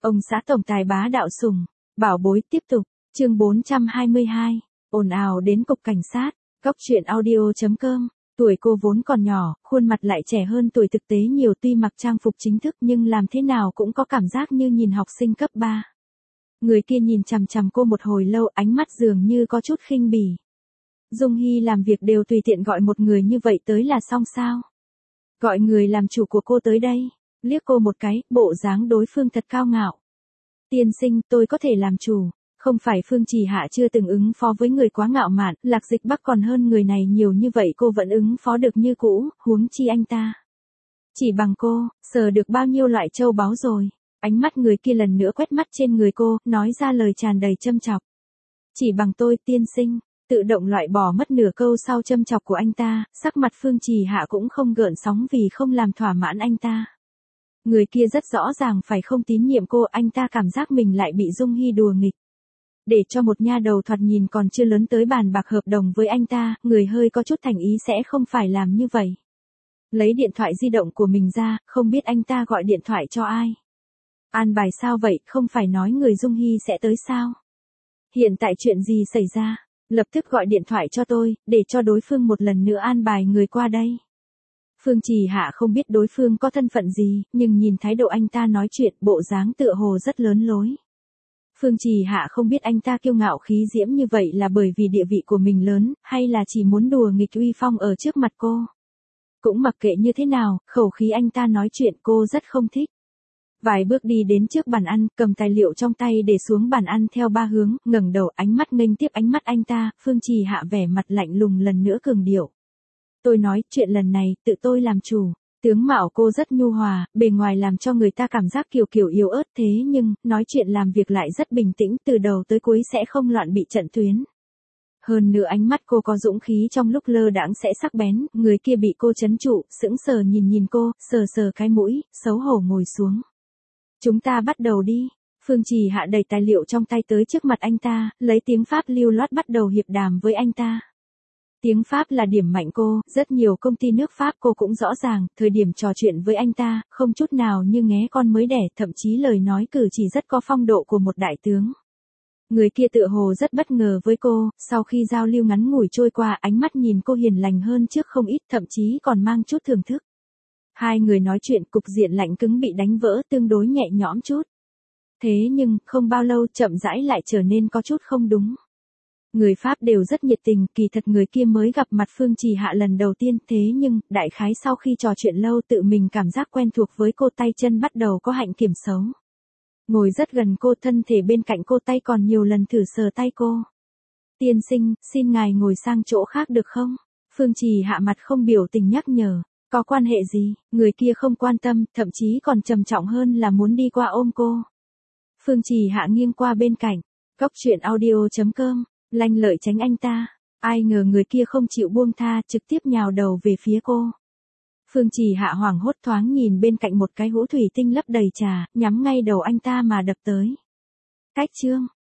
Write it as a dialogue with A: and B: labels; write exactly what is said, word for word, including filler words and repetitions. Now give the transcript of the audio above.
A: Ông xã tổng tài bá đạo sủng, bảo bối tiếp tục, chương bốn trăm hai mươi hai, ồn ào đến cục cảnh sát, góc truyện audio.com, tuổi cô vốn còn nhỏ, khuôn mặt lại trẻ hơn tuổi thực tế nhiều tuy mặc trang phục chính thức nhưng làm thế nào cũng có cảm giác như nhìn học sinh cấp ba. Người kia nhìn chằm chằm cô một hồi lâu, ánh mắt dường như có chút khinh bỉ. Dung Hy làm việc đều tùy tiện gọi một người như vậy tới là xong sao? Gọi người làm chủ của cô tới đây, liếc cô một cái, bộ dáng đối phương thật cao ngạo. Tiên sinh, tôi có thể làm chủ, không phải Phương Trì Hạ chưa từng ứng phó với người quá ngạo mạn, Lạc Dịch Bắc còn hơn người này nhiều như vậy cô vẫn ứng phó được như cũ, huống chi anh ta. Chỉ bằng cô, sờ được bao nhiêu loại châu báu rồi. Ánh mắt người kia lần nữa quét mắt trên người cô, nói ra lời tràn đầy châm chọc. Chỉ bằng tôi, tiên sinh, tự động loại bỏ mất nửa câu sau châm chọc của anh ta, sắc mặt Phương Trì Hạ cũng không gợn sóng vì không làm thỏa mãn anh ta. Người kia rất rõ ràng phải không tín nhiệm cô, anh ta cảm giác mình lại bị Dung Hy đùa nghịch. Để cho một nha đầu thoạt nhìn còn chưa lớn tới bàn bạc hợp đồng với anh ta, người hơi có chút thành ý sẽ không phải làm như vậy. Lấy điện thoại di động của mình ra, không biết anh ta gọi điện thoại cho ai. An bài sao vậy, không phải nói người Dung Hy sẽ tới sao? Hiện tại chuyện gì xảy ra? Lập tức gọi điện thoại cho tôi, để cho đối phương một lần nữa an bài người qua đây. Phương Trì Hạ không biết đối phương có thân phận gì, nhưng nhìn thái độ anh ta nói chuyện, bộ dáng tựa hồ rất lớn lối. Phương Trì Hạ không biết anh ta kiêu ngạo khí diễm như vậy là bởi vì địa vị của mình lớn, hay là chỉ muốn đùa nghịch uy phong ở trước mặt cô. Cũng mặc kệ như thế nào, khẩu khí anh ta nói chuyện cô rất không thích. Vài bước đi đến trước bàn ăn, cầm tài liệu trong tay để xuống bàn ăn theo ba hướng, ngẩng đầu ánh mắt nghênh tiếp ánh mắt anh ta, Phương Trì Hạ vẻ mặt lạnh lùng lần nữa cường điệu. Tôi nói, chuyện lần này, tự tôi làm chủ. Tướng mạo cô rất nhu hòa, bề ngoài làm cho người ta cảm giác kiều kiều yếu ớt thế nhưng, nói chuyện làm việc lại rất bình tĩnh, từ đầu tới cuối sẽ không loạn bị trận tuyến. Hơn nữa ánh mắt cô có dũng khí trong lúc lơ đãng sẽ sắc bén, người kia bị cô trấn trụ, sững sờ nhìn nhìn cô, sờ sờ cái mũi, xấu hổ ngồi xuống. Chúng ta bắt đầu đi. Phương Trì Hạ đẩy tài liệu trong tay tới trước mặt anh ta, lấy tiếng Pháp lưu loát bắt đầu hiệp đàm với anh ta. Tiếng Pháp là điểm mạnh cô, rất nhiều công ty nước Pháp cô cũng rõ ràng, thời điểm trò chuyện với anh ta, không chút nào như nghé con mới đẻ, thậm chí lời nói cử chỉ rất có phong độ của một đại tướng. Người kia tựa hồ rất bất ngờ với cô, sau khi giao lưu ngắn ngủi trôi qua, ánh mắt nhìn cô hiền lành hơn trước không ít, thậm chí còn mang chút thưởng thức. Hai người nói chuyện, cục diện lạnh cứng bị đánh vỡ, tương đối nhẹ nhõm chút. Thế nhưng, không bao lâu chậm rãi lại trở nên có chút không đúng. Người Pháp đều rất nhiệt tình, kỳ thật người kia mới gặp mặt Phương Trì Hạ lần đầu tiên, thế nhưng, đại khái sau khi trò chuyện lâu tự mình cảm giác quen thuộc với cô, tay chân bắt đầu có hạnh kiểm xấu. Ngồi rất gần cô, thân thể bên cạnh cô, tay còn nhiều lần thử sờ tay cô. Tiên sinh, xin ngài ngồi sang chỗ khác được không? Phương Trì Hạ mặt không biểu tình nhắc nhở. Có quan hệ gì? Người kia không quan tâm, thậm chí còn trầm trọng hơn là muốn đi qua ôm cô. Phương Trì Hạ nghiêng qua bên cạnh. Góc truyện audio.com, lanh lợi tránh anh ta. Ai ngờ người kia không chịu buông tha, trực tiếp nhào đầu về phía cô. Phương Trì Hạ hoảng hốt thoáng nhìn bên cạnh một cái hũ thủy tinh lấp đầy trà, nhắm ngay đầu anh ta mà đập tới. Cách chương,